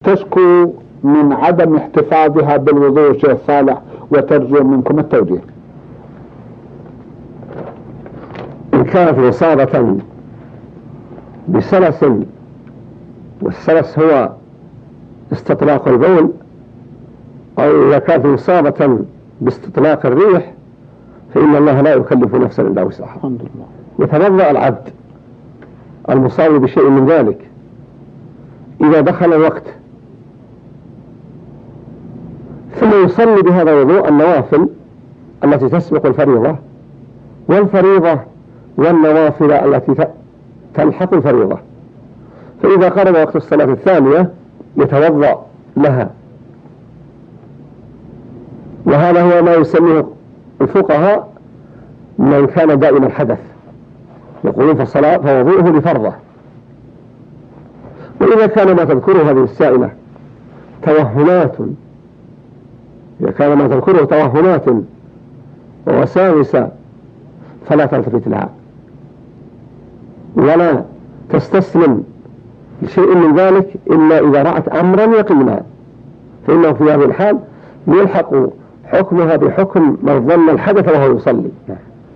تشكو من عدم احتفاظها بالوضوء شيخ صالح وترجو منكم التوجيه. إن كانت إصابة بسلس، والسلس هو استطلاق البول، أو إذا كانت إصابة باستطلاق الريح، فإن الله لا يكلف نفسا إلا وسعها. الحمد لله. يتوضأ العبد المصاب بشيء من ذلك إذا دخل الوقت، ثم يصلي بهذا الوضوء النوافل التي تسبق الفريضة، والفريضة والنوافل التي تلحق الفريضة. فإذا قرب وقت الصلاة الثانية يتوضأ لها، وهذا هو ما يسميه الفقهاء من كان دائم الحدث، يقولون في الصلاة فوضوءه لفرضه. وإذا كان ما تذكره هذه السائلة توهمات، إذا كان ما تذكره توهمات ووساوس فلا تلتفت لها ولا تستسلم لشيء من ذلك إلا إذا رأت أمرا يقينا، فإنه في هذه الحال يلحق حكمها بحكم من ظن الحدث وهو يصلي.